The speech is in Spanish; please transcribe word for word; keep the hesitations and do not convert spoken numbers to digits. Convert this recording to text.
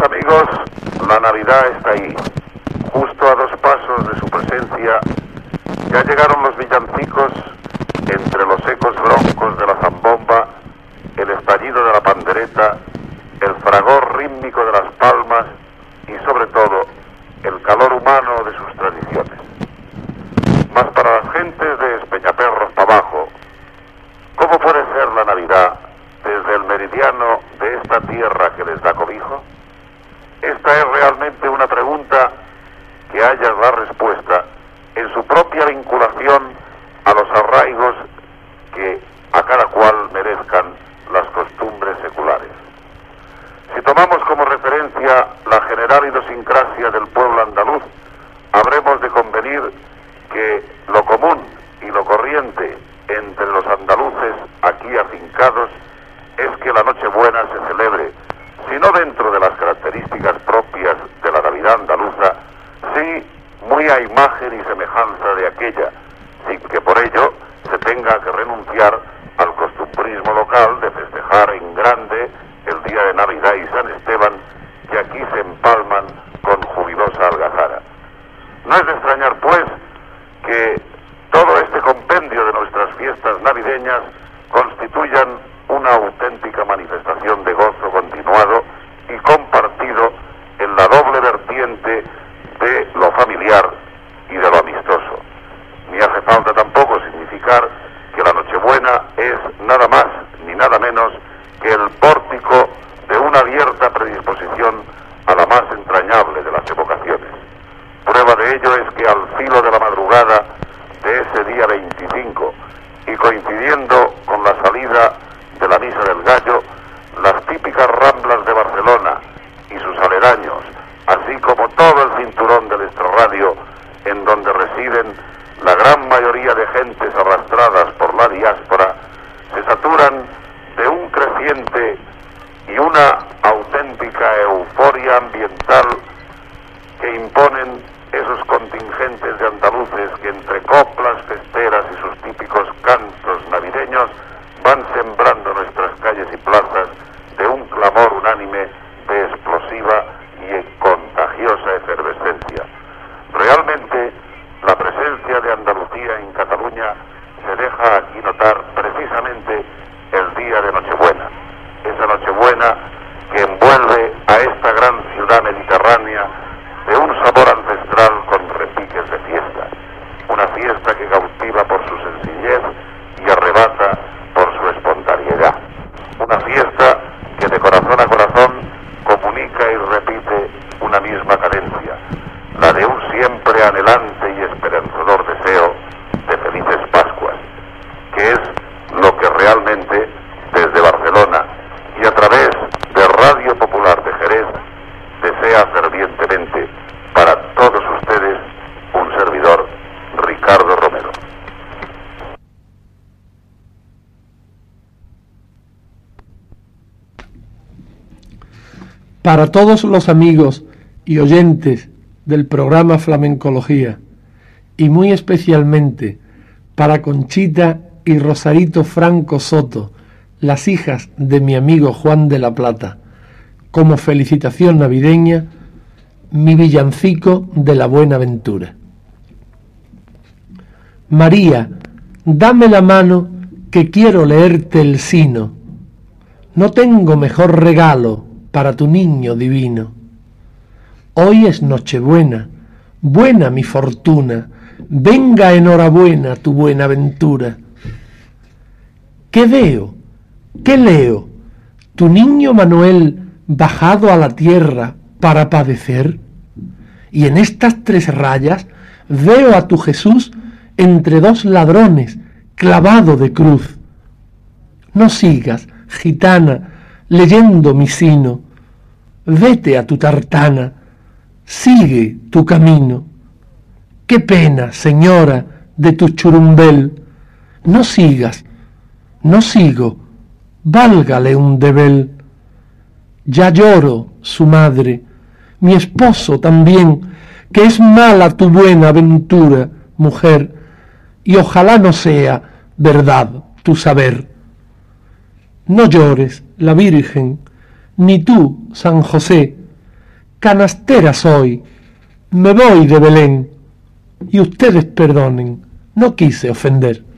amigos, la Navidad está ahí, justo a dos pasos de su presencia. Ya llegaron los villancicos, entre los ecos broncos de la zambomba, el estallido de la pandereta, el fragor rítmico de las palmas y sobre todo el calor humano de sus tradiciones. Mas para las gentes de Espeñaperros para abajo, ¿cómo puede ser la Navidad desde el meridiano de esta tierra que les da cobijo? Esta es realmente una pregunta que haya la respuesta en su propia vinculación a los arraigos que a cada cual merezcan las costumbres seculares. Si tomamos como referencia la general idiosincrasia del pueblo andaluz, habremos de convenir que lo común y lo corriente entre los andaluces aquí afincados es que la Nochebuena se celebre, si no dentro de las características propias de la Navidad andaluza, sí muy a imagen y semejanza de aquella, sin que por ello se tenga que renunciar al costumbrismo local de festejar en grande el día de Navidad y San Esteban, que aquí se empalman con jubilosa algazara. No es de extrañar, pues, que todo este compendio de nuestras fiestas navideñas constituyan una auténtica manifestación de gozo continuado y compartido en la doble vertiente de lo familiar y de lo amistoso. Ni hace falta tampoco significar que la Nochebuena es nada más ni nada menos que el pórtico de una abierta predisposición a la más entrañable de las evocaciones. Prueba de ello es que al filo de la madrugada de ese día veinticinco y coincidiendo con la salida de la Misa del Gallo, las típicas ramblas de Barcelona y sus aledaños, así como todo el cinturón del extrarradio, en donde residen la gran mayoría de gentes arrastradas por la diáspora, se saturan de un creciente y una auténtica euforia ambiental que imponen esos contingentes de andaluces que entre coplas festeras y sus típicos cantos navideños van sembrando nuestras calles y plazas de un clamor unánime de explosiva y contagiosa efervescencia. Realmente, la presencia de Andalucía en Cataluña se deja aquí notar precisamente el día de Nochebuena. Esa Nochebuena que envuelve a esta gran ciudad mediterránea de un sabor ancestral con repiques de fiesta. Una fiesta que cautiva por su sencillez y arrebata por su espontaneidad. Una fiesta que de corazón a corazón comunica y repite una misma cadencia, la de un siempre anhelante y esperanzador deseo de felices Pascuas, que es lo que realmente desde Barcelona y a través de Radio Popular de Jerez desea fervientemente para todos ustedes un servidor, Ricardo Romero. Para todos los amigos y oyentes del programa Flamencología, y muy especialmente para Conchita y Rosarito Franco Soto, las hijas de mi amigo Juan de la Plata, como felicitación navideña, mi villancico de la buena ventura. María, dame la mano que quiero leerte el sino. No tengo mejor regalo para tu niño divino. Hoy es Nochebuena, buena mi fortuna, venga enhorabuena tu buena ventura. ¿Qué veo? ¿Qué leo? ¿Tu niño Manuel bajado a la tierra para padecer? Y en estas tres rayas veo a tu Jesús entre dos ladrones, clavado de cruz. No sigas, gitana, leyendo mi sino, vete a tu tartana, sigue tu camino. Qué pena, señora, de tu churumbel, no sigas, no sigo, válgale un debel. Ya lloro, su madre, mi esposo también, que es mala tu buena ventura, mujer, y ojalá no sea verdad tu saber. No llores, la Virgen, ni tú, San José, canastera soy, me voy de Belén, y ustedes perdonen, no quise ofender.